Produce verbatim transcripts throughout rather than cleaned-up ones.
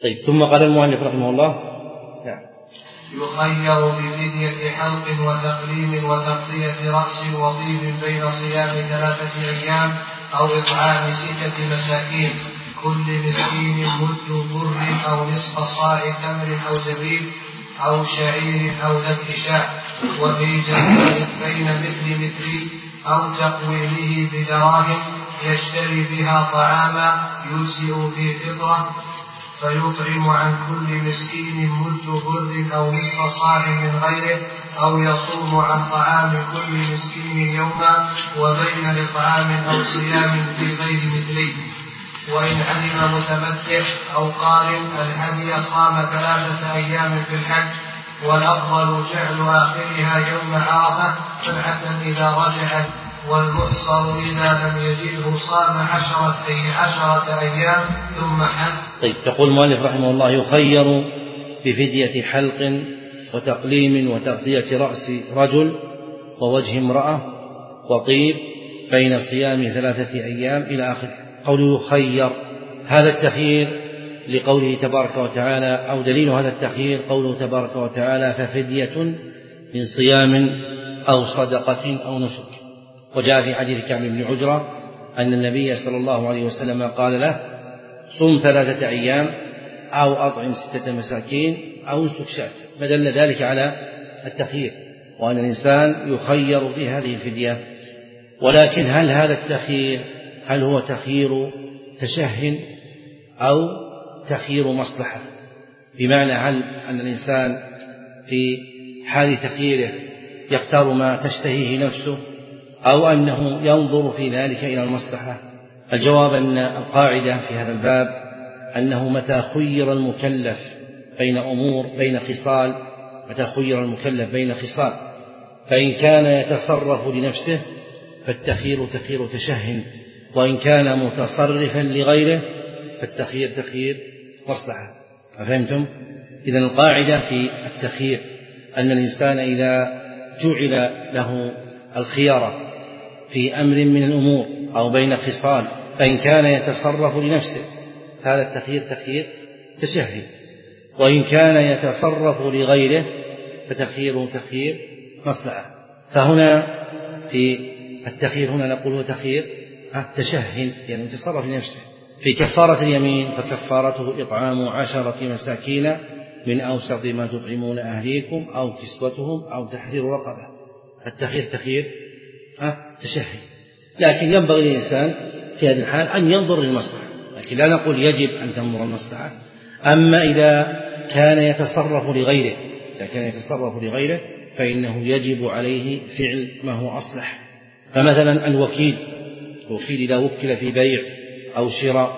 طيب، ثم قال المؤلف رحمه الله: نعم. يخير بفدية حلق وتقليم وتغطية رأس وطيب بين صيام ثلاثة أيام أو إطعام ستة مساكين، كل مسكين مد بر أو نصف صاع تمر أو زبيب أو شعير أو ذبح شاة، وفي جنة بين مثل مثل أو تقويمه بدراهم يشتري بها طعاما يجزئ في فطرة، فيطعم عن كل مسكين مد بر أو نصف صاع من غيره، أو يصوم عن طعام كل مسكين يوما وبين إطعام أو صيام في غير مثليه. وإن علم متمتع أو قارن الهدي صام ثلاثة أيام في الحج، والأفضل جعل آخرها يوم عرفة سبعة إذا رجعت، والمحصر إذا لم يجده صام عشرة أي عشرة أيام ثم حج. طيب، يقول المؤلف رحمه الله: يخير بفدية حلق وتقليم وتغطية رأس رجل ووجه امرأة وطيب بين صيام ثلاثة أيام إلى آخره. قوله يخير، هذا التخيير لقوله تبارك وتعالى، أو دليل هذا التخيير قوله تبارك وتعالى: ففدية من صيام أو صدقة أو نسك. وجاء في حديث كعب بن عجرة أن النبي صلى الله عليه وسلم قال له: صم ثلاثة أيام أو أطعم ستة مساكين أو نسك شاة، فدل ذلك على التخيير، وأن الإنسان يخير في هذه الفدية. ولكن هل هذا التخيير هل هو تخيير تشه أو تخيير مصلحة؟ بمعنى هل أن الإنسان في حال تخييره يختار ما تشتهيه نفسه، أو أنه ينظر في ذلك إلى المصلحة؟ الجواب أن القاعدة في هذا الباب أنه متى خير المكلف بين أمور بين خصال متى خير المكلف بين خصال فإن كان يتصرف لنفسه فالتخيير تخيير تشه، وإن كان متصرفا لغيره فالتخيير تخيير مصلحة. أفهمتم؟ إذن القاعدة في التخيير أن الإنسان إذا جعل له الخيار في أمر من الأمور أو بين خصال فإن كان يتصرف لنفسه هذا التخيير تخيير تشهي، وإن كان يتصرف لغيره فتخييره تخيير مصلحة. فهنا في التخيير هنا نقول تخيير تشهي، يعني يتصرف لنفسه. في كفارة اليمين فكفارته إطعام عشرة مساكين من أوسط ما تطعمون أهليكم أو كسوتهم أو تحرير رقبة. التخيير تخيير تشهي، لكن ينبغي للإنسان في هذه الحال أن ينظر للمصلحة، لكن لا نقول يجب أن تنظر المصلحة. أما إذا كان يتصرف لغيره إذا كان يتصرف لغيره فإنه يجب عليه فعل ما هو أصلح. فمثلا الوكيل الوكيل إذا وكل في بيع أو شراء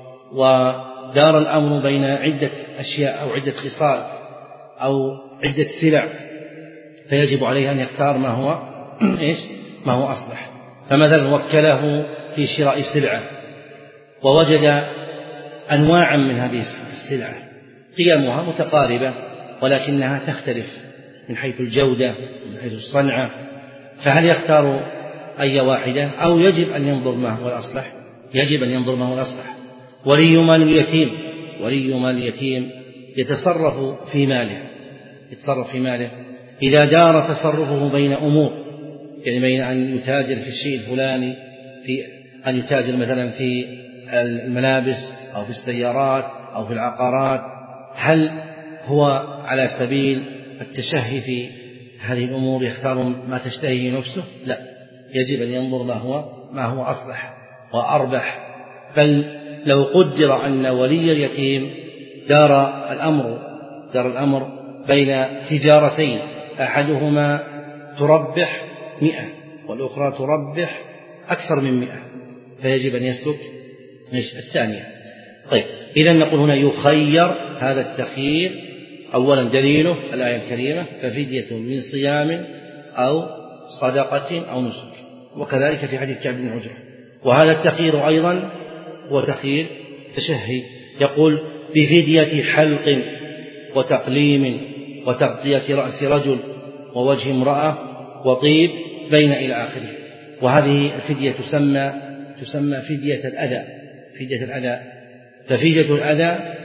ودار الأمر بين عدة أشياء أو عدة خصال أو عدة سلع فيجب عليه أن يختار ما هو إيش ما هو أصلح. فمثلا وكله في شراء سلعة ووجد أنواعا من هذه السلعة قيمها متقاربة ولكنها تختلف من حيث الجودة من حيث الصنعة، فهل يختار أي واحدة أو يجب أن ينظر ما هو الأصلح؟ يجب أن ينظر ما هو الأصلح. ولي مال اليتيم ولي مال اليتيم يتصرف في ماله يتصرف في ماله إذا دار تصرفه بين أمور، يعني بين أن يتاجر في الشيء الفلاني، في أن يتاجر مثلا في الملابس أو في السيارات أو في العقارات، هل هو على سبيل التشهي في هذه الأمور يختار ما تشتهيه نفسه؟ لا، يجب أن ينظر ما هو ما هو أصلح وأربح. بل لو قدر أن ولي اليتيم دار الأمر دار الأمر بين تجارتين أحدهما تربح مئة والأخرى تربح أكثر من مئة، فيجب أن يسلك الثانية. طيب، إذن نقول هنا يخير. هذا التخيير أولا دليله الآية الكريمة: ففدية من صيام أو صدقة أو نسك، وكذلك في حديث كعب بن عجرة. وهذا التخيير أيضا هو تخيير تشهي، يقول: بفدية حلق وتقليم وتغطية رأس رجل ووجه امرأة وطيب بين إلى آخره. وهذه الفدية تسمى تسمى فدية الأذى فدية الأذى ففدية الأذى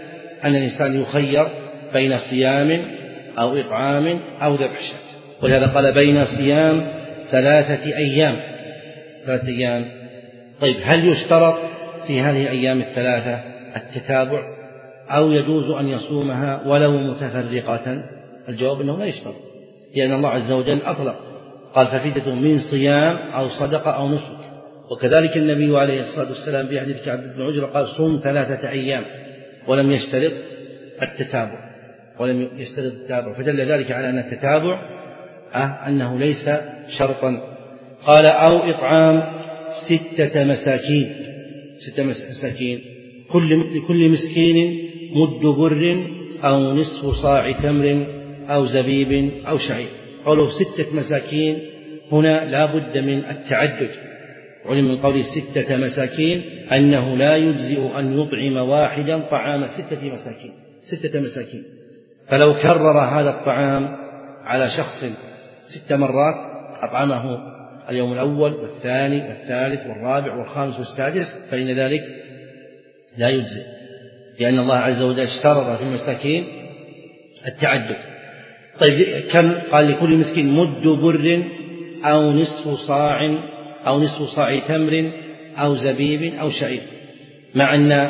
أن الإنسان يخير بين صيام أو إطعام أو ذبح شاة، ولهذا قال بين صيام ثلاثة أيام ثلاثة أيام. طيب هل يشترط في هذه الأيام الثلاثة التتابع أو يجوز أن يصومها ولو متفرقة؟ الجواب أنه لا يشترط، لأن الله عز وجل أطلق قال ففدية من صيام أو صدقة أو نسك. وكذلك النبي عليه الصلاة والسلام في حديث كعب بن عجرة قال صوم ثلاثة أيام ولم يشترط التتابع ولم يشترط التتابع فدل ذلك على أن التتابع أه أنه ليس شرطا. قال أو إطعام ستة مساكين ستة مساكين كل لكل مسكين مد بر أو نصف صاع تمر أو زبيب أو شعير. قالوا ستة مساكين هنا لا بد من التعدد، علم من قوله ستة مساكين أنه لا يجزئ أن يطعم واحدا طعام ستة مساكين ستة مساكين فلو كرر هذا الطعام على شخص ست مرات أطعمه اليوم الأول والثاني والثالث والرابع والخامس والسادس فإن ذلك لا يجزئ، لأن الله عز وجل اشترط في المساكين التعدد. طيب كم؟ قال لكل مسكين مد بر أو نصف صاع أو نصف صاع تمر أو زبيب أو شعير، مع أن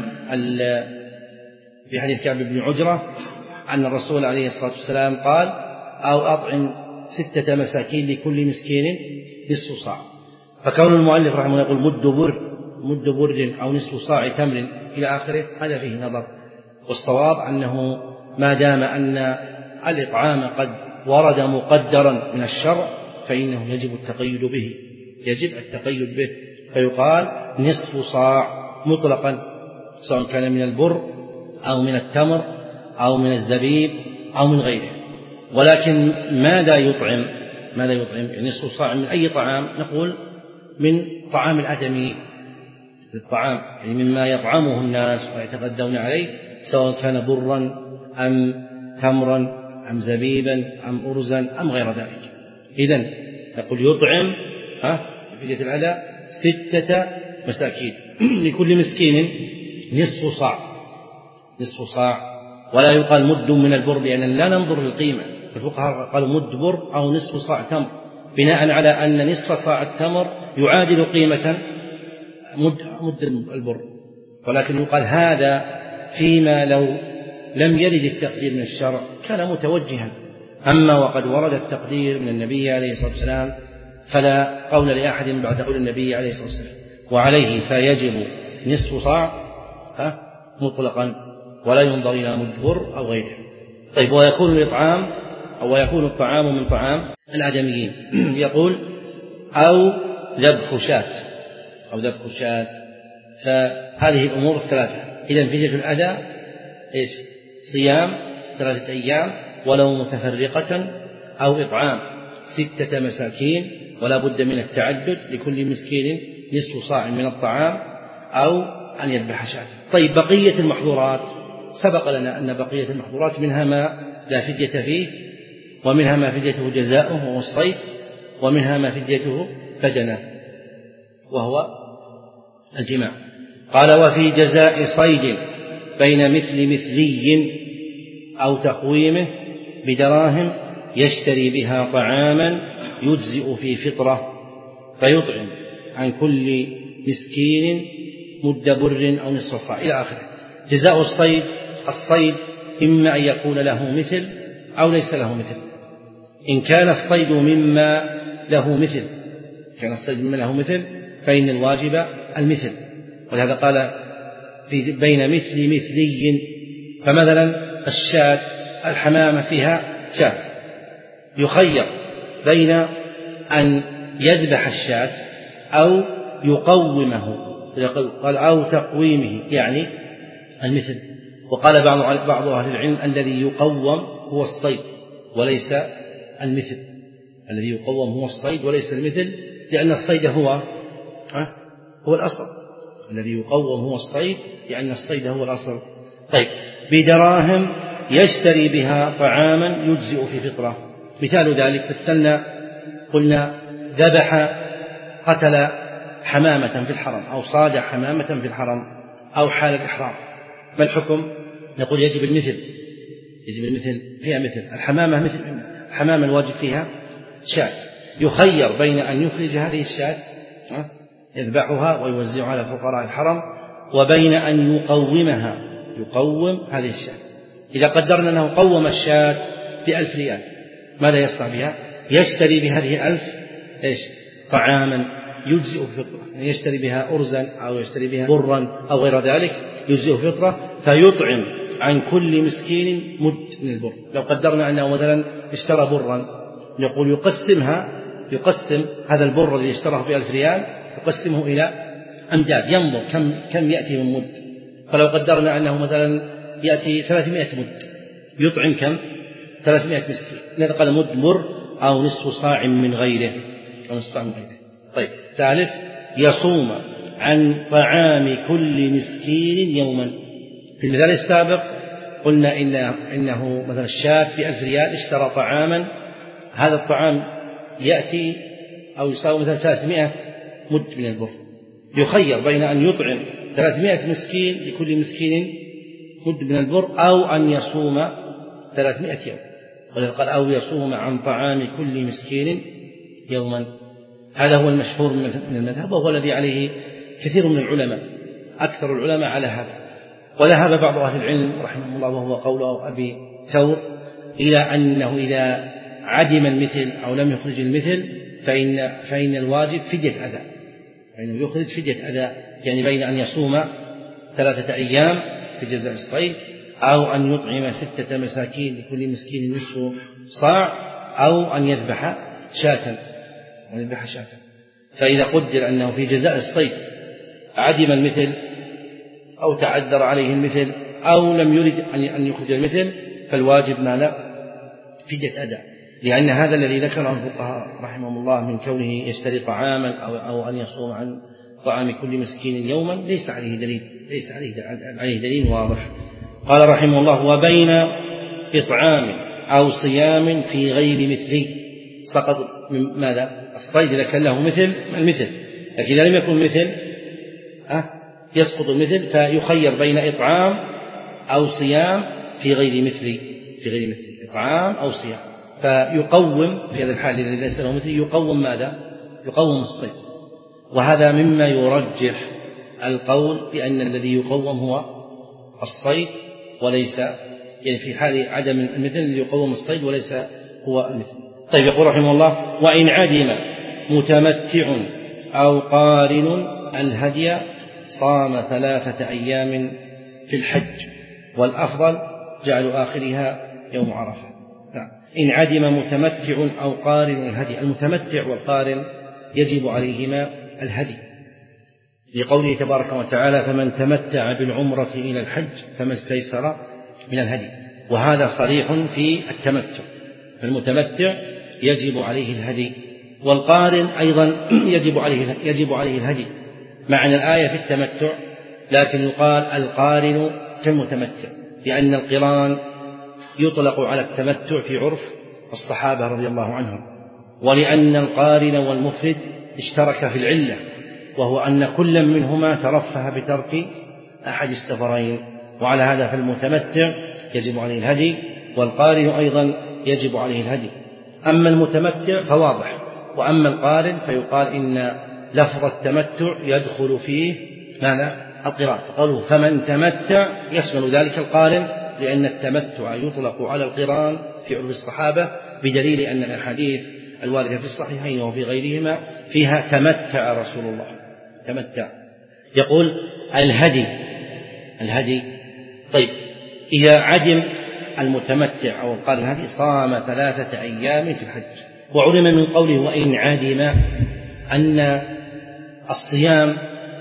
في حديث كعب بن عجرة أن الرسول عليه الصلاة والسلام قال أو أطعم ستة مساكين لكل مسكين نصف صاع. فكون المؤلف رحمه الله يقول مد بر مد بر أو نصف صاع تمر إلى آخره هذا فيه نظر، والصواب أنه ما دام أن الإطعام قد ورد مقدرا من الشرع فإنه يجب التقيد به يجب التقيد به فيقال نصف صاع مطلقا سواء كان من البر أو من التمر أو من الزبيب أو من غيره. ولكن ماذا يطعم ماذا يطعم يعني نصف صاع من أي طعام؟ نقول من طعام الآدميين، الطعام يعني مما يطعمه الناس ويتغذون عليه سواء كان برا أم تمرا أم زبيبا أم أرزا أم غير ذلك. إذن نقول يطعم فدية الأداء ستة مساكين لكل مسكين نصف صاع نصف صاع ولا يقال مد من البر لأن لا ننظر للقيمة. الفقهاء قالوا مد بر أو نصف صاع تمر بناء على أن نصف صاع التمر يعادل قيمة مد, مد البر، ولكن يقال هذا فيما لو لم يرد التقدير من الشرع كان متوجها، أما وقد ورد التقدير من النبي عليه الصلاة والسلام فلا قول لأحد بعد قول النبي عليه الصلاة والسلام، وعليه فيجب نصف صاع مطلقا ولا ينظر إلى مد بر أو غيره. طيب ويكون الإطعام أو يكون الطعام من طعام الآدميين يقول أو ذبح شاة أو ذبح شاة فهذه الأمور الثلاثة. إذن فدية الأداء إيش؟ صيام ثلاثة أيام ولو متفرقة أو إطعام ستة مساكين ولا بد من التعدد لكل مسكين نصف صاع من الطعام أو أن يذبح شاة. طيب بقية المحظورات سبق لنا أن بقية المحظورات منها ما لا فدية فيه ومنها ما فديته جزاؤه وهو الصيد ومنها ما فديته بدنه وهو الجماع. قال وفي جزاء صيد بين مثل مثلي أو تقويمه بدراهم يشتري بها طعاما يجزئ في فطرة فيطعم عن كل مسكين مد بر أو نصف صاع إلى آخره. جزاء الصيد الصيد إما أن يكون له مثل أو ليس له مثل. إن كان الصيد مما له مثل كان الصيد مما له مثل فإن الواجب المثل، ولهذا قال في بين مثل مثلي. فمثلا الشاة الحمامة فيها شاة يخير بين أن يذبح الشاة أو يقومه قال أو تقويمه يعني المثل. وقال بعض بعض أهل العلم الذي يقوم هو الصيد وليس المثل الذي يقوم هو الصيد وليس المثل لأن الصيد هو هو الأصل الذي يقوم هو الصيد لأن الصيد هو الأصل. طيب بدراهم يشتري بها طعاما يجزئ في فطرة. مثال ذلك مثلنا قلنا ذبح قتل حمامة في الحرم أو صاد حمامة في الحرم أو حال الإحرام، ما الحكم؟ نقول يجب المثل، يجب المثل فيها مثل الحمامة، مثل الحمامة الواجب فيها شاة، يخير بين أن يخرج هذه الشاة يذبحها ويوزعها على فقراء الحرم، وبين أن يقومها، يقوم هذه الشاة. إذا قدرنا أنه قوم الشاة بألف ريال، ماذا يصنع بها؟ يشتري بهذه الألف إيش؟ طعاما يجزئ فطرة، يشتري بها أرزا أو يشتري بها برا أو غير ذلك يجزئ فطرة، فيطعم عن كل مسكين مد من البر. لو قدرنا أنه مثلا اشترى برا، نقول يقسمها، يقسم هذا البر الذي اشتراه بألف ريال يقسمه إلى أمداد، ينظر كم كم يأتي من مد. فلو قدرنا أنه مثلا يأتي ثلاثمائة مد، يطعم كم؟ ثلاثمائة مسكين. إذا قال مد مر أو نصف صاع من غيره، أو نصف صاع من غيره. طيب، ثالث يصوم عن طعام كل مسكين يوما. في المثال السابق قلنا إن إنه مثلا الشاة بألف ريال اشترى طعاما، هذا الطعام يأتي أو يساوي مثلا ثلاثمائة مد من البر، يخير بين أن يطعم ثلاثمائة مسكين لكل مسكين مد من البر، أو أن يصوم ثلاثمائة يوم. ولذلك قال أو يصوم عن طعام كل مسكين يوما. هذا هو المشهور من المذهب، وهو الذي عليه كثير من العلماء، أكثر العلماء على هذا. وذهب بعض أهل العلم رحمه الله وهو قول أبي ثور إلى أنه إذا عدم المثل أو لم يخرج المثل فإن, فإن الواجب فدية أداء، فإنه يخرج فدية أداء، يعني بين أن يصوم ثلاثة أيام في جزاء الصيد، أو أن يطعم ستة مساكين لكل مسكين نصف صاع، أو أن يذبح شاة، أن يذبح شاة. فإذا قدر أنه في جزاء الصيد عدم المثل أو تعذر عليه المثل أو لم يرد أن يخرج المثل، فالواجب ما لا فدية أداء، لأن هذا الذي ذكره الفقهاء رحمهم الله من كونه يشتري طعاما أو, أو أن يصوم عن طعام كل مسكين يوما ليس عليه دليل، ليس عليه دليل واضح. قال رحمه الله وبين إطعام أو صيام في غير مثلي، سقط من ماذا؟ الصيد إذا كان له مثل المثل، لكن إذا لم يكن مثل أه يسقط المثل، فيخير بين إطعام أو صيام في غير مثلي، في غير مثلي إطعام أو صيام، فيقوم في هذا الحال الذي ليس له مثل، يقوم ماذا؟ يقوم الصيد. وهذا مما يرجح القول بأن الذي يقوم هو الصيد وليس، يعني في حال عدم المثل الذي يقوم الصيد وليس هو المثل. طيب، يقول رحمه الله وإن عدم متمتع أو قارن الهدي صام ثلاثة أيام في الحج، والأفضل جعل آخرها يوم عرفة. إن عدم متمتع أو قارن الهدي، المتمتع والقارن يجب عليهما الهدي، لقوله تبارك وتعالى فمن تمتع بالعمرة إلى الحج فما استيسر من الهدي، وهذا صريح في التمتع، فالمتمتع يجب عليه الهدي، والقارن أيضا يجب عليه يجب عليه الهدي. معنى الآية في التمتع، لكن يقال القارن كالمتمتع، لأن القران يطلق على التمتع في عرف الصحابة رضي الله عنهم، ولأن القارن والمفرد اشترك في العلة، وهو أن كل منهما ترفه بترك أحد السفرين، وعلى هذا فالمتمتع يجب عليه الهدي، والقارن أيضا يجب عليه الهدي. أما المتمتع فواضح، وأما القارن فيقال إن لفظ التمتع يدخل فيه ماذا؟ القران، فقالوا فمن تمتع يشمل ذلك القارن، لأن التمتع يطلق على القران في عرف الصحابة، بدليل أن الأحاديث الواردة في الصحيحين وفي غيرهما فيها تمتع رسول الله، تمتع. يقول الهدي، الهدي طيب، إذا عدم المتمتع أو قال الهدي صام ثلاثة أيام في الحج. وعلم من قوله وإن عدم أن الصيام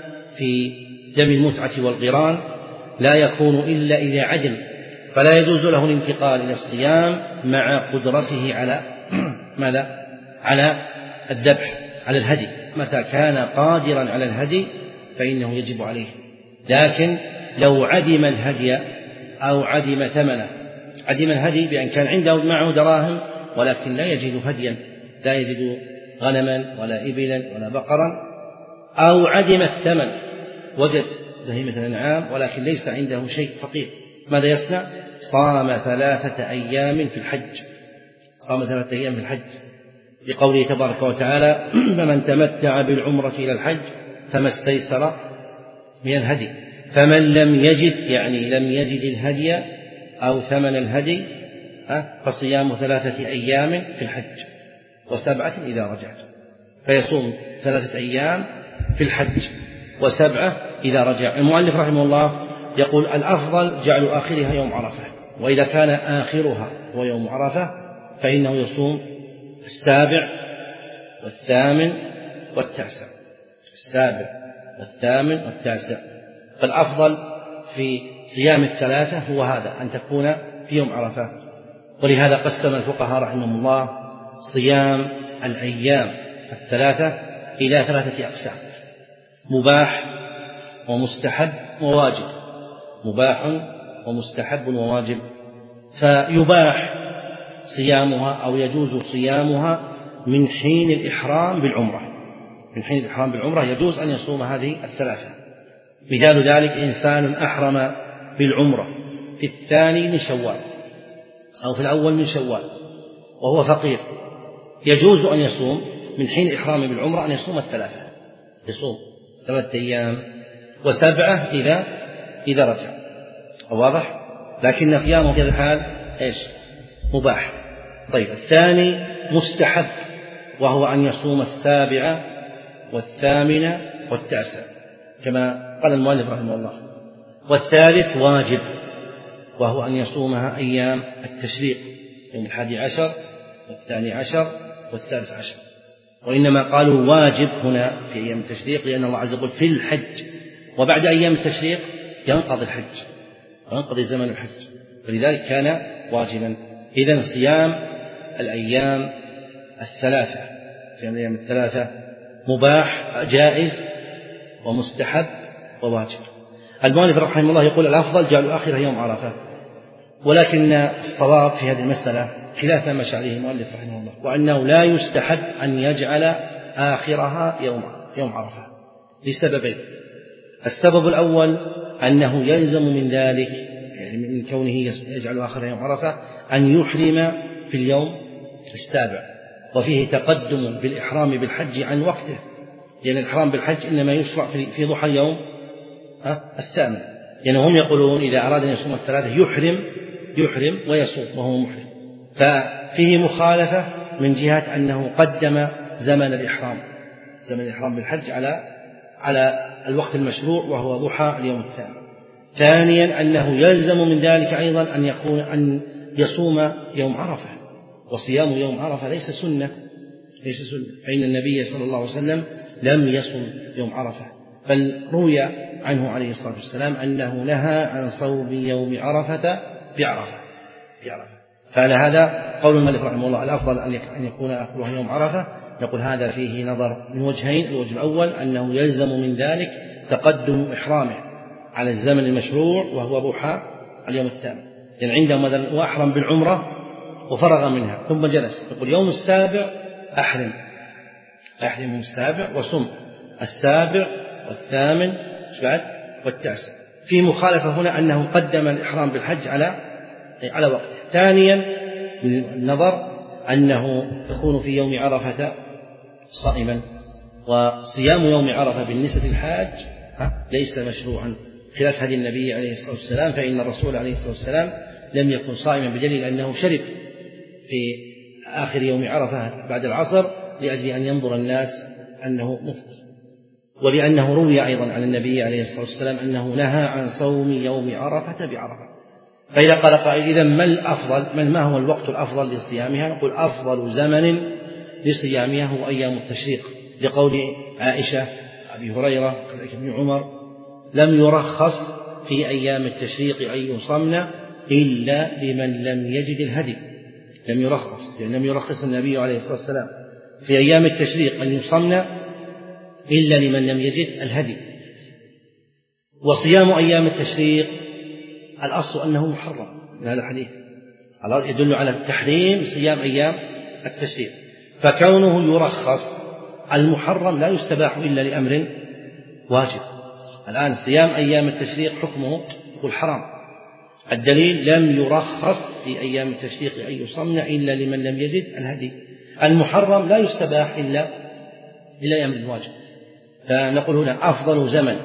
في دم المتعة والقران لا يكون إلا إذا عدم، فلا يجوز له الانتقال إلى الصيام مع قدرته على ماذا؟ على الذبح، على الهدي. متى كان قادرا على الهدي فإنه يجب عليه، لكن لو عدم الهدي أو عدم ثمنه، عدم الهدي بأن كان عنده معه دراهم ولكن لا يجد هديا، لا يجد غنما ولا إبلا ولا بقرا، أو عدم الثمن، وجد بهيمة الأنعام ولكن ليس عنده شيء، فقير ماذا يصنع؟ صام ثلاثة أيام في الحج، صام ثلاثة أيام في الحج لقوله تبارك وتعالى فمن تمتع بالعمرة إلى الحج فما استيسر من الهدي، فمن لم يجد يعني لم يجد الهدي أو ثمن الهدي فصيام ثلاثة أيام في الحج وسبعة إذا رجعت، فيصوم ثلاثة أيام في الحج وسبعة إذا رجع. المؤلف رحمه الله يقول الأفضل جعل آخرها يوم عرفة، وإذا كان آخرها هو يوم عرفة فإنه يصوم السابع والثامن والتاسع، السابع والثامن والتاسع. فالأفضل في صيام الثلاثة هو هذا، أن تكون في يوم عرفة. ولهذا قسم الفقهاء رحمهم الله صيام الأيام الثلاثة إلى ثلاثة أقسام: مباح ومستحب وواجب، مباح ومستحب وواجب. فيباح صيامها أو يجوز صيامها من حين الإحرام بالعمرة، من حين الإحرام بالعمرة يجوز أن يصوم هذه الثلاثة. مثال ذلك إنسان أحرم بالعمرة في الثاني من شوال أو في الأول من شوال وهو فقير، يجوز أن يصوم من حين إحرامه بالعمرة أن يصوم الثلاثة، يصوم ثلاثة أيام وسبعة إذا إذا رجع. واضح؟ لكن صيامه في هذا الحال إيش؟ مباح. طيب الثاني مستحب، وهو أن يصوم السابعة والثامنة والتاسع كما قال المؤلف رحمه الله. والثالث واجب، وهو أن يصومها أيام التشريق، يوم الحادي عشر والثاني عشر والثالث عشر. وإنما قالوا واجب هنا في أيام التشريق لأن الله عز وجل في الحج، وبعد أيام التشريق ينقضي الحج وينقضي زمن الحج، فلذلك كان واجبا. إذن صيام الأيام الثلاثة، صيام الأيام الثلاثة مباح جائز ومستحب وواجب. المؤلف رحمه الله يقول الأفضل جعل آخرها يوم عرفة، ولكن الصواب في هذه المسألة خلاف ما مشى عليه المؤلف رحمه الله، وأنه لا يستحب أن يجعل آخرها يوم يوم عرفة لسببين. السبب الأول أنه يلزم من ذلك، يعني من كونه يجعل آخرها يوم عرفة، أن يحرم في اليوم السابع، وفيه تقدم بالإحرام بالحج عن وقته، لأن الإحرام بالحج إنما يشرع في ضحى اليوم الثامن، يعني هم يقولون إذا أراد أن يصوم الثلاثة يحرم يحرم ويصوم وهو محرم. ففيه مخالفة من جهة أنه قدم زمن الإحرام زمن الإحرام بالحج على على الوقت المشروع وهو ضحى اليوم الثامن. ثانيا أنه يلزم من ذلك أيضا أن يكون أن يصوم يوم عرفة، وصيام يوم عرفة ليس سنة ليس سنة فإن النبي صلى الله عليه وسلم لم يصم يوم عرفة، بل روي عنه عليه الصلاة والسلام أنه نهى عن صوم يوم عرفة بعرفة بعرفة. فعلى هذا قول المؤلف رحمه الله الأفضل أن يكون آخرها يوم عرفة. نقول هذا فيه نظر من وجهين: الوجه الأول أنه يلزم من ذلك تقدم إحرامه على الزمن المشروع وهو ضحى اليوم الثامن، يعني عندما هو أحرم بالعمرة وفرغ منها ثم جلس يقول يوم السابع أحرم أحرم يوم السابع وصم السابع والثامن بعد والتاسع. في مخالفة هنا أنه قدم الإحرام بالحج على على وقته. ثانيا النظر أنه يكون في يوم عرفة صائما، وصيام يوم عرفة بالنسبة للحاج ليس مشروعا خلاف هدي النبي عليه الصلاة والسلام، فإن الرسول عليه الصلاة والسلام لم يكن صائما بدليل أنه شرب في آخر يوم عرفة بعد العصر لأجل أن ينظر الناس أنه مفطر، ولأنه روي أيضا عن النبي عليه الصلاة والسلام أنه نهى عن صوم يوم عرفة بعرفة. فإذا قال قائل إذن ما الأفضل، من ما هو الوقت الأفضل لصيامها؟ نقول أفضل زمن لصيامها هو أيام التشريق، لقول عائشة أبي هريرة ابن عمر: لم يرخص في أيام التشريق أن يصمن إلا لمن لم يجد الهدي. لم يرخص يعني لم يرخص النبي عليه الصلاة والسلام في أيام التشريق أن يصمن إلا لمن لم يجد الهدي. وصيام أيام التشريق الأصل أنه محرم من هذا الحديث، يدل على التحريم صيام أيام التشريق، فكونه يرخص المحرم لا يستباح إلا لأمر واجب. الآن صيام أيام التشريق حكمه يقول حرام، الدليل لم يرخص في أيام التشريق أن يصمن إلا لمن لم يجد الهدي. المحرم لا يستباح إلا إلا أيام الواجب. فنقول هنا أفضل زمن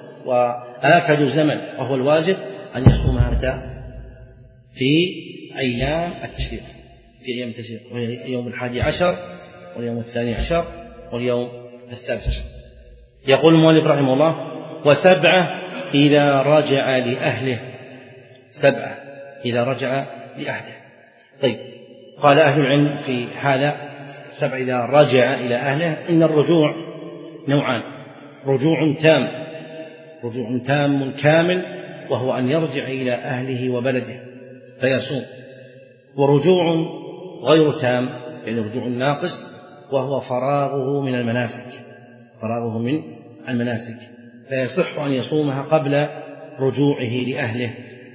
وآكد زمن وهو الواجب أن يصومها متى؟ في أيام التشريق، في أيام التشريق، وهي يوم الحادي عشر واليوم الثاني عشر واليوم الثالث عشر. يقول المؤلف رحمه الله: وسبعة إذا رجع لأهله. سبعة إذا رجع لأهله. طيب، قال أهل العلم في هذا سبعة إذا رجع إلى أهله إن الرجوع نوعان: رجوع تام، رجوع تام كامل وهو أن يرجع إلى أهله وبلده فيصوم، ورجوع غير تام يعني رجوع ناقص وهو فراغه من المناسك، فراغه من المناسك فيصح أن يصومها قبل رجوعه لأهله،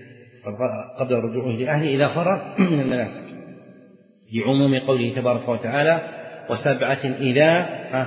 قبل رجوعه لأهله إذا فرغ من المناسك، لعموم قوله تبارك وتعالى: وسبعة إذا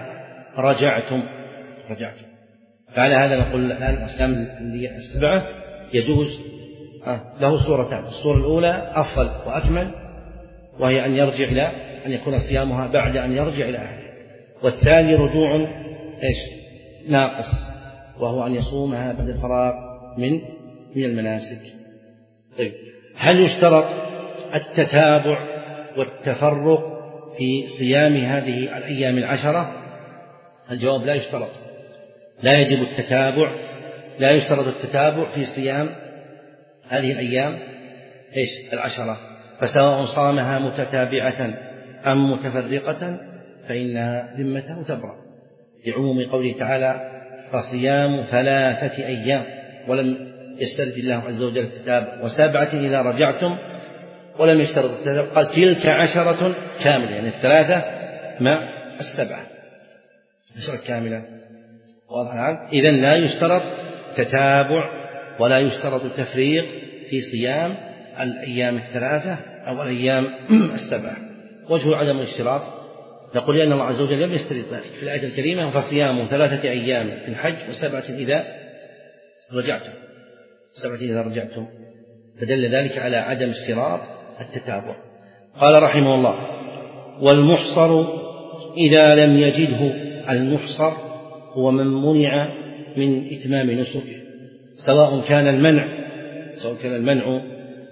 رجعتم رجعتم. فعلى هذا نقول الآن الأصيام السبعة يجوز له صورتان: الصورة الأولى أفضل وأكمل وهي أن يرجع إلى أن يكون صيامها بعد أن يرجع إلى أهله، والثاني رجوع إيش ناقص وهو أن يصومها بعد الفراغ من من المناسك. طيب، هل يشترط التتابع والتفرق في صيام هذه الأيام العشرة؟ الجواب: لا يشترط، لا يجب التتابع، لا يشترط التتابع في صيام هذه الأيام إيش العشرة، فسواء صامها متتابعة أم متفرقة فإنها ذمته تبرأ، لعموم قوله تعالى: فصيام ثلاثة أيام، ولم يشترط الله عز وجل التتابع. وسبعة إذا رجعتم، ولم يشترط التتابع، قال تلك عشرة كاملة، يعني الثلاثة مع السبعة عشرة كاملة. واضح الآن؟ إذن لا يشترط تتابع ولا يشترط تفريق في صيام الأيام الثلاثة أو الأيام السبعة. وجه عدم الاشتراط نقول لأن الله عز وجل لم يشترط ذلك في الآية الكريمة: فصيام ثلاثة أيام في الحج وسبعة إذا رجعتم، سبعة إذا رجعتم، فدل ذلك على عدم اشتراط التتابع. قال رحمه الله: والمحصر إذا لم يجده. المحصر هو من منع من إتمام نسكه، سواء كان المنع سواء كان المنع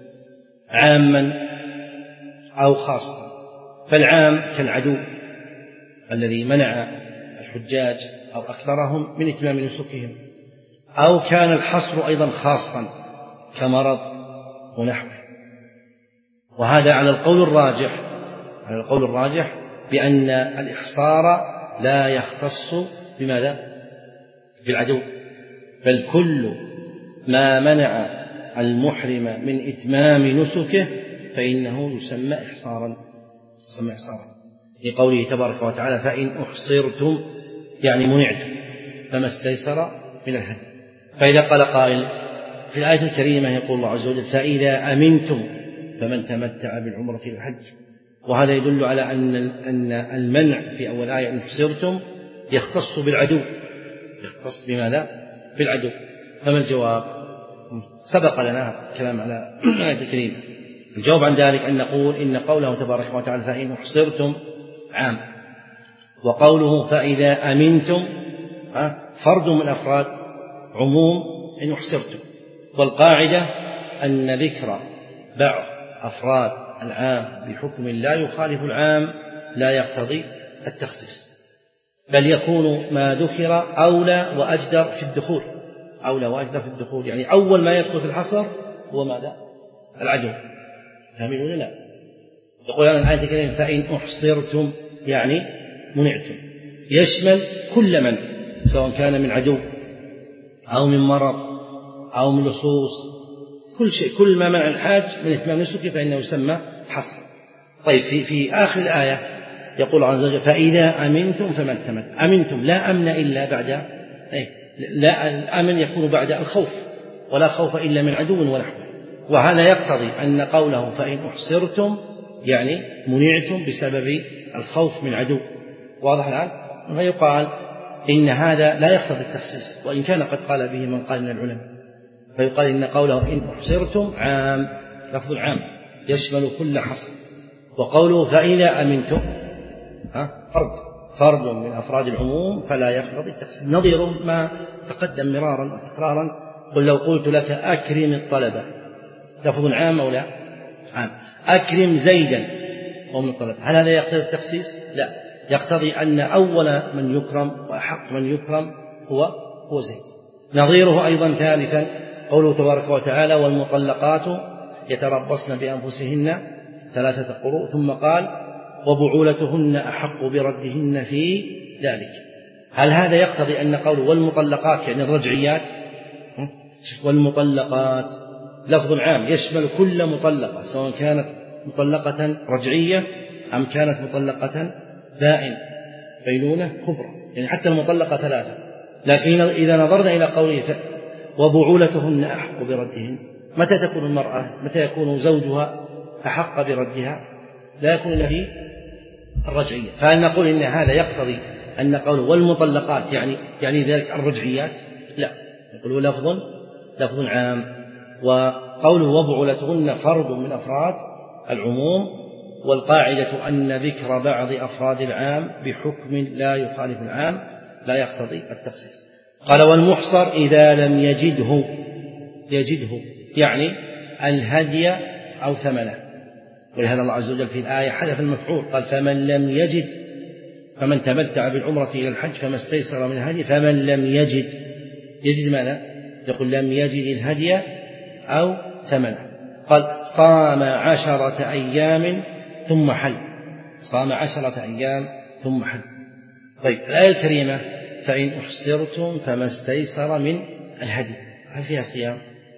عاما أو خاصا. فالعام كالعدو الذي منع الحجاج أو أكثرهم من إتمام نسكهم، أو كان الحصر أيضا خاصا كمرض ونحوه. وهذا على القول الراجح على القول الراجح بأن الإحصار لا يختص بماذا؟ بالعدو، بل كل ما منع المحرم من إتمام نسكه فإنه يسمى إحصارا يسمى إحصارا لقوله تبارك وتعالى: فإن أحصرتم يعني منعتم فما استيسر من الهدي. فإذا قال قائل في الآية الكريمة يقول الله عز وجل: فإذا أمنتم فمن تمتع بالعمرة إلى الحج، وهذا يدل على أن أن المنع في أول آية إن أحصرتم يختص بالعدو، يختص بماذا؟ بالعدو. فما الجواب؟ سبق لنا كلام على الآية الكريمة. الجواب عن ذلك أن نقول إن قوله تبارك وتعالى: فإن أحصرتم عام، وقوله فإذا أمنتم فرد من أفراد عموم إن أحصرتم. والقاعدة أن ذكر بعض أفراد العام بحكم لا يخالف العام لا يقتضي التخصيص، بل يكون ما ذكر أولى وأجدر في الدخول أولى وأجدر في الدخول يعني أول ما يدخل في الحصر هو ماذا؟ العدو. فاهمين ولا لا؟ يقول أنا الآية الكريمة: فإن أحصرتم يعني منعتم، يشمل كل من، سواء كان من عدو أو من مرض أو من لصوص، كل شيء، كل ما منع الحاج من إتمام نسكه فإنه يسمى حصر. طيب، في, في آخر الآية يقول عز وجل: فإذا أمنتم فمن تمت. أمنتم لا أمن إلا بعد أي لا الأمن يكون بعد الخوف، ولا خوف إلا من عدو ونحوه. وهذا يقتضي أن قوله فإن أحصرتم يعني منعتم بسبب الخوف من عدو. واضح الآن؟ فيقال إن هذا لا يقتضي التخصيص، وإن كان قد قال به من قال من العلماء. فيقال إن قوله إن أحصرتم عام، لفظ العام يشمل كل حصر. وقوله فإذا أمنتم فرد فرد من أفراد العموم فلا يقتضي التخصيص، نظير ما تقدم مرارا وتكرارا. قل لو قلت لك أكرم الطلبة، لفظ عام أو لا؟ عام. أكرم زيدا ومن الطلبة، هل هذا يقتضي التخصيص؟ لا، يقتضي أن أول من يكرم وأحق من يكرم هو هو زيد. نظيره أيضا ثالثا قوله تبارك وتعالى والمطلقات يتربصن بأنفسهن ثلاثة قروء، ثم قال وبعولتهن أحق بردهن في ذلك. هل هذا يقتضي أن قوله والمطلقات يعني الرجعيات؟ والمطلقات لفظ عام يشمل كل مطلقة سواء كانت مطلقة رجعية أم كانت مطلقة بائن بينونة كبرى، يعني حتى المطلقة ثلاثة. لكن إذا نظرنا إلى قوله وبعولتهن أحق بردهن، متى تكون المرأة، متى يكون زوجها أحق بردها؟ لا يكون إلا في الرجعية. فهل نقول إن هذا يقتضي أن قوله والمطلقات يعني يعني ذلك الرجعيات؟ لا، نقول لفظ لفظ عام. وقوله وبعولتهن فرد من أفراد العموم، والقاعدة أن ذكر بعض أفراد العام بحكم لا يخالف العام لا يقتضي التخصيص. قال والمحصر إذا لم يجده، يجده يعني الهدي أو ثمنه، ولهذا الله عز وجل في الآية حذف المفعول قال فمن لم يجد، فمن تمتع بالعمرة إلى الحج فما استيسر من الهدي، فمن لم يجد، يجد ماذا؟ يقول لم يجد الهدي أو ثمنه. قال صام عشرة أيام ثم حل، صام عشرة أيام ثم حل. طيب الآية الكريمة فإن أحصرتم فما استيسر من الهدي، هل فيها صيام؟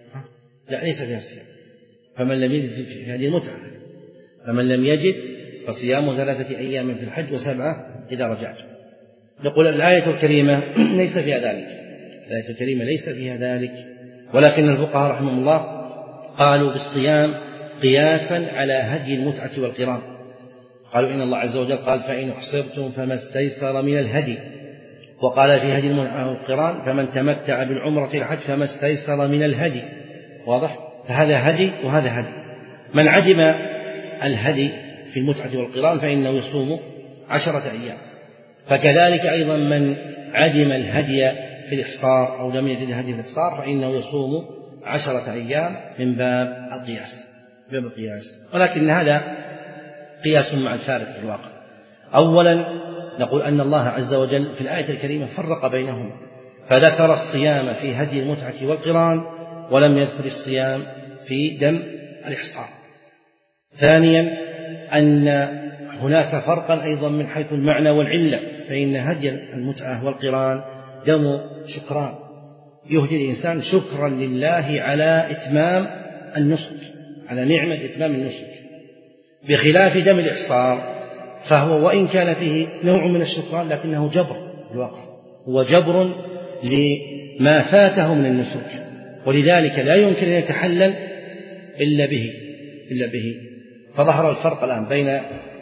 لا، ليس فيها صيام. فمن لم يجد في هذه المتعة، فمن لم يجد فصيام ثلاثة أيام في الحج وسبعة إذا رجعتم. نقول الآية الكريمة ليس فيها ذلك، الآية الكريمة ليس فيها ذلك، ولكن الفقهاء رحمهم الله قالوا بالصيام قياسا على هدي المتعة والقران. قالوا إن الله عز وجل قال فإن أحصرتم فما استيسر من الهدي، وقال في هدي المتعة والقران فمن تمتع بالعمرة إلى الحج فما استيسر من الهدي. واضح؟ فهذا هدي وهذا هدي. من عدم الهدي في المتعة والقران فإنه يصوم عشرة أيام. فكذلك أيضا من عدم الهدي في الإحصار أو لم يجد الهدي في الإحصار فإنه يصوم عشرة أيام من باب القياس، باب القياس. ولكن هذا قياس مع الفارق في الواقع. أولا نقول أن الله عز وجل في الآية الكريمة فرق بينهما، فذكر الصيام في هدي المتعة والقران ولم يذكر الصيام في دم الإحصار. ثانيا أن هناك فرقا أيضا من حيث المعنى والعلة، فإن هدي المتعة والقران دم شكران، يهدي الإنسان شكرا لله على إتمام النسك، على نعمة إتمام النسك، بخلاف دم الإحصار فهو وإن كان فيه نوع من الشكران لكنه جبر في الواقع، هو جبر لما فاته من النسك، ولذلك لا يمكن أن يتحلل إلا به إلا به. فظهر الفرق الآن بين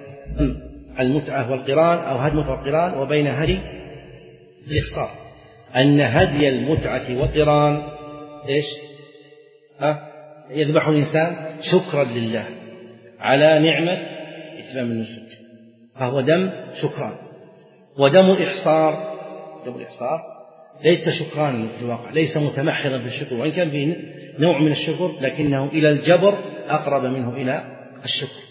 المتعة والقران أو هدي المتعة والقران وبين هدي الإحصار، أن هدي المتعة والقران إيش؟ ها؟ يذبح الإنسان شكرا لله على نعمة إتمام النسك، فهو دم شكران. ودم الإحصار دم الإحصار ليس شكران في الواقع، ليس متمحضا في الشكر، وإن كان فيه نوع من الشكر لكنه إلى الجبر أقرب منه إلى الشكر،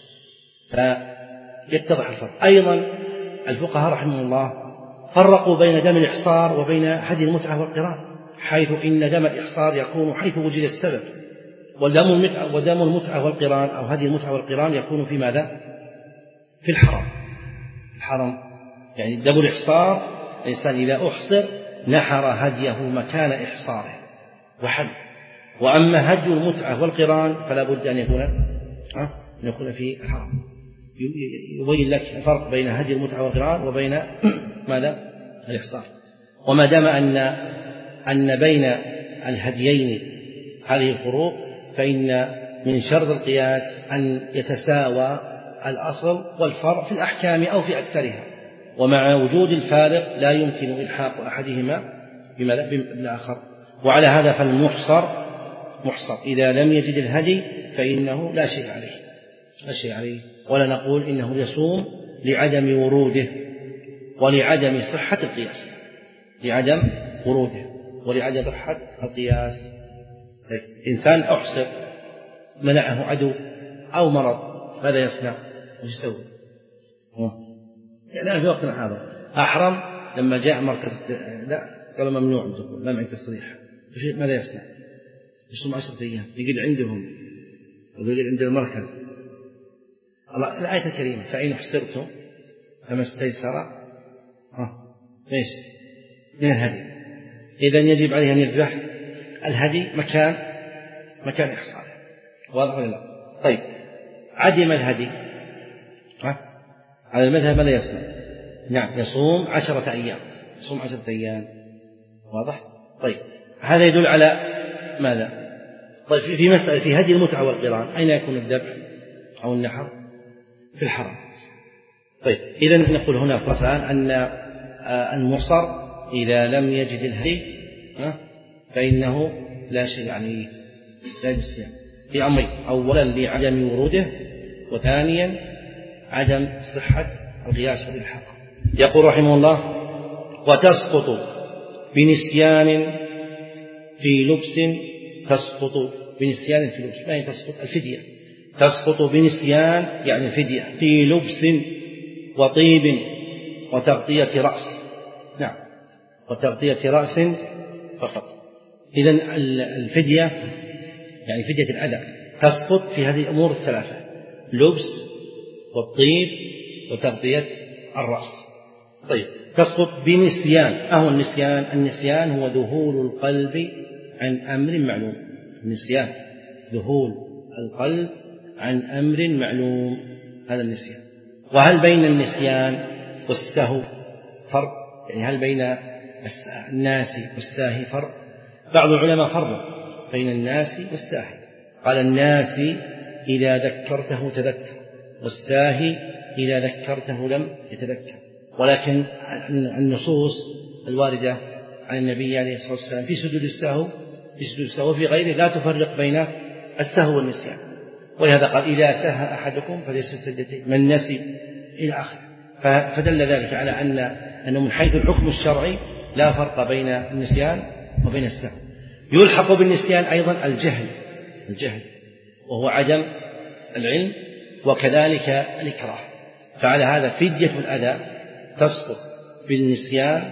فيتضح الفرق. أيضا الفقهاء رحمهم الله فرقوا بين دم الإحصار وبين هدي المتعة والقران، حيث إن دم الإحصار يكون حيث وجد السبب، ودم المتعة, ودم المتعة والقران أو هدي المتعة والقران يكون في ماذا؟ في الحرم. الحرم يعني دم الإحصار الإنسان إذا أحصر نحر هديه مكان إحصاره وحل. وأما هدي المتعة والقران فلا بد أن يكون أن يكون في الحرم. يبين لك الفرق بين هدي المتعة والقران وبين ماذا؟ الإحصار. وما دام أن أن بين الهديين هذه الفروق فإن من شرط القياس أن يتساوى الأصل والفرع في الأحكام أو في أكثرها، ومع وجود الفارق لا يمكن إلحاق أحدهما بالآخر. وعلى هذا فالمحصر محصر إذا لم يجد الهدي فإنه لا شيء عليه لا شيء عليه ولا نقول إنه يصوم لعدم وروده ولعدم صحة القياس لعدم وروده ولعدم صحة القياس. إنسان أحصر منعه عدو أو مرض ماذا يصنع؟ وش يسوي؟ يعني في وقتنا هذا أحرم لما جاء مركز لا قالوا ممنوع الدخول ما معي تصريح ماذا يصنع؟ يصوم عشرة أيام يقعد عندهم ويقعد عند المركز. الله الآية الكريمة فإن حصرتم فما استيسر ها ايش من الهدي. إذا يجب عليه أن يذبح الهدي مكان مكان إحصاره. واضح ولا لا؟ طيب عدم الهدي ها على المذهب ماذا يصنع؟ نعم يصوم عشرة أيام يصوم عشرة أيام. واضح؟ طيب هذا يدل على ماذا؟ طيب في مسألة في هدي المتعة والقران أين يكون الذبح أو النحر؟ في الحرم. طيب إذا نقول هنا فرسان أن المحصر إذا لم يجد الهدي فإنه لا شيء عليه لا يصيام لأمرين: أولا لعدم وروده، وثانيا عدم صحة القياس والإلحاق. يقول رحمه الله: وتسقط بنسيان في لبس تسقط بنسيان في لبس. ما هي تسقط؟ الفدية تسقط بنسيان يعني الفدية في لبس وطيب وتغطية رأس. نعم وتغطية رأس فقط. إذن الفدية يعني فدية الأذى تسقط في هذه الأمور الثلاثة: لبس والطيب وتغطية الرأس. طيب تسقط بنسيان. أهو النسيان؟ النسيان هو ذهول القلب عن أمر معلوم. النسيان ذهول القلب عن أمر معلوم، هذا النسيان. وهل بين النسيان والسهو فرق؟ يعني هل بين الناس والساهي فرق؟ بعض العلماء فرق بين الناس والساهي، قال: الناس إذا ذكرته تذكر، والساهي إذا ذكرته لم يتذكر. ولكن النصوص الواردة عن النبي عليه الصلاة والسلام في سجود السهو في سجود السهو وفي غيره لا تفرق بين السهو والنسيان. ولهذا قال: إذا سهى أحدكم فليسجد سجدتين من نسي إلى آخره. فدل ذلك على أن أنه من حيث الحكم الشرعي لا فرق بين النسيان وبين السهو. يلحق بالنسيان أيضا الجهل الجهل وهو عدم العلم، وكذلك الإكراه. فعلى هذا فدية الأذى تسقط بالنسيان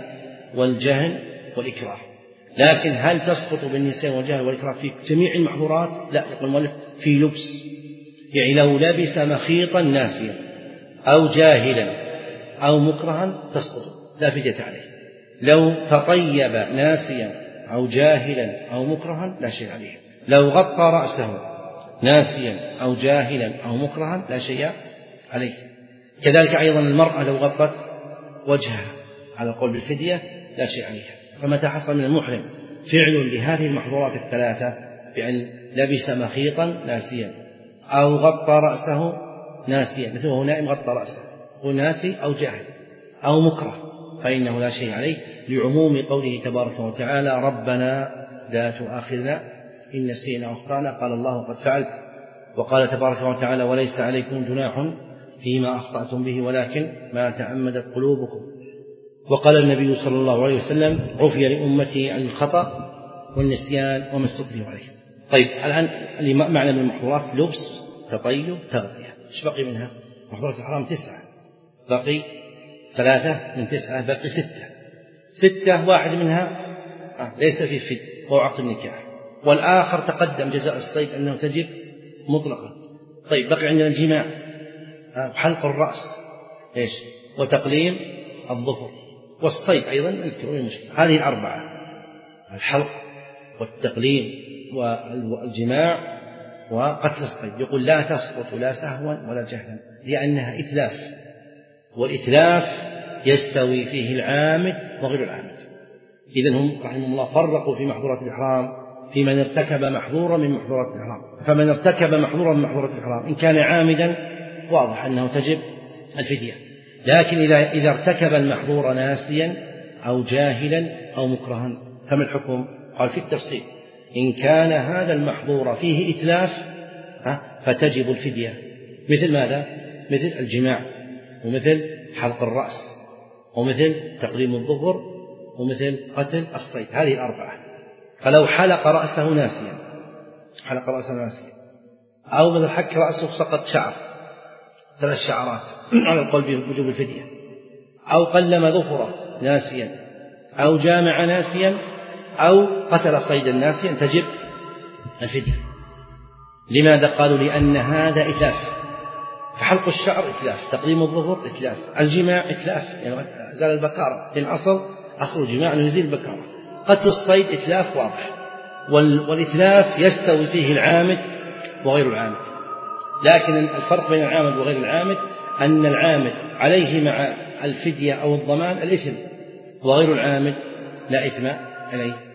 والجهل والإكراه. لكن هل تسقط بالنسيان والجهل والإكراه في جميع المحظورات؟ لا، يقول المؤلف: في لبس، يعني لو لبس مخيطا ناسيا أو جاهلا أو مكرها تسقط لا فدية عليه. لو تطيب ناسيا أو جاهلا أو مكرها لا شيء عليه. لو غطى رأسه ناسيا أو جاهلا أو مكرها لا شيء عليه. كذلك أيضا المرأة لو غطت وجهها على القول بالفدية لا شيء عليها. فمتى حصل من المحرم فعل لهذه المحظورات الثلاثة بأن لبس مخيطا ناسيا أو غطى رأسه ناسيا، مثل هو نائم غطى رأسه وناسي أو جاهل أو مكره، فإنه لا شيء عليه، لعموم قوله تبارك وتعالى: ربنا لا تؤاخذنا إن نسينا أو أخطأنا. قال الله: قد فعلت. وقال تبارك وتعالى: وليس عليكم جناح فيما أخطأتم به ولكن ما تعمدت قلوبكم. وقال النبي صلى الله عليه وسلم: عفي لأمتي عن الخطأ والنسيان وما استكرهوا عليه. طيب الآن معنى من المحظورات: لبس، تطيب، تغطية. ايش بقي منها؟ محظورات الحرام تسعة، بقي ثلاثة من تسعة، بقي ستة. ستة واحد منها آه ليس في فد وهو عقد النكاح، والآخر تقدم جزاء الصيد أنه تجب مطلقا. طيب بقي عندنا الجماع وحلق آه الرأس إيش وتقليم الظفر والصيد أيضا نذكره المشكلة. هذه الأربعة: الحلق والتقليم والجماع وقتل الصيد. يقول: لا تسقط لا سهوا ولا جهلا، لأنها إتلاف، والإتلاف يستوي فيه العامد وغير العامد. إذن هم رحمهم الله فرقوا في محظورات الإحرام في من ارتكب محظورا من محظورات الإحرام. فمن ارتكب محظورا من محظورات الإحرام إن كان عامدا واضح أنه تجب الفدية، لكن إذا إذا ارتكب المحظور ناسيا أو جاهلا أو مكرها فما الحكم؟ قال في التفصيل: إن كان هذا المحظور فيه إتلاف فتجب الفدية، مثل ماذا؟ مثل الجماع، ومثل حلق الرأس، ومثل تقليم الظفر، ومثل قتل الصيد، هذه الأربعة. فلو حلق رأسه ناسيا حلق رأسه ناسيا أو مثل حك رأسه سقط شعر ثلاث شعرات على القول بوجوب الفدية، أو قلم ظفره ناسيا، أو جامع ناسيا، أو قتل صيدا ناسيا، تجب الفدية. لماذا؟ قالوا لأن هذا إتلاف، فحلق الشعر إتلاف، تقليم الظفر إتلاف، الجماع إتلاف يعني زال البكارة، لأن أصل أصل الجماع أنه يزيل البكارة. قتل الصيد إتلاف واضح، والإتلاف يستوي فيه العامد وغير العامد، لكن الفرق بين العامد وغير العامد أن العامد عليه مع الفدية أو الضمان الإثم، وغير العامد لا إثم عليه.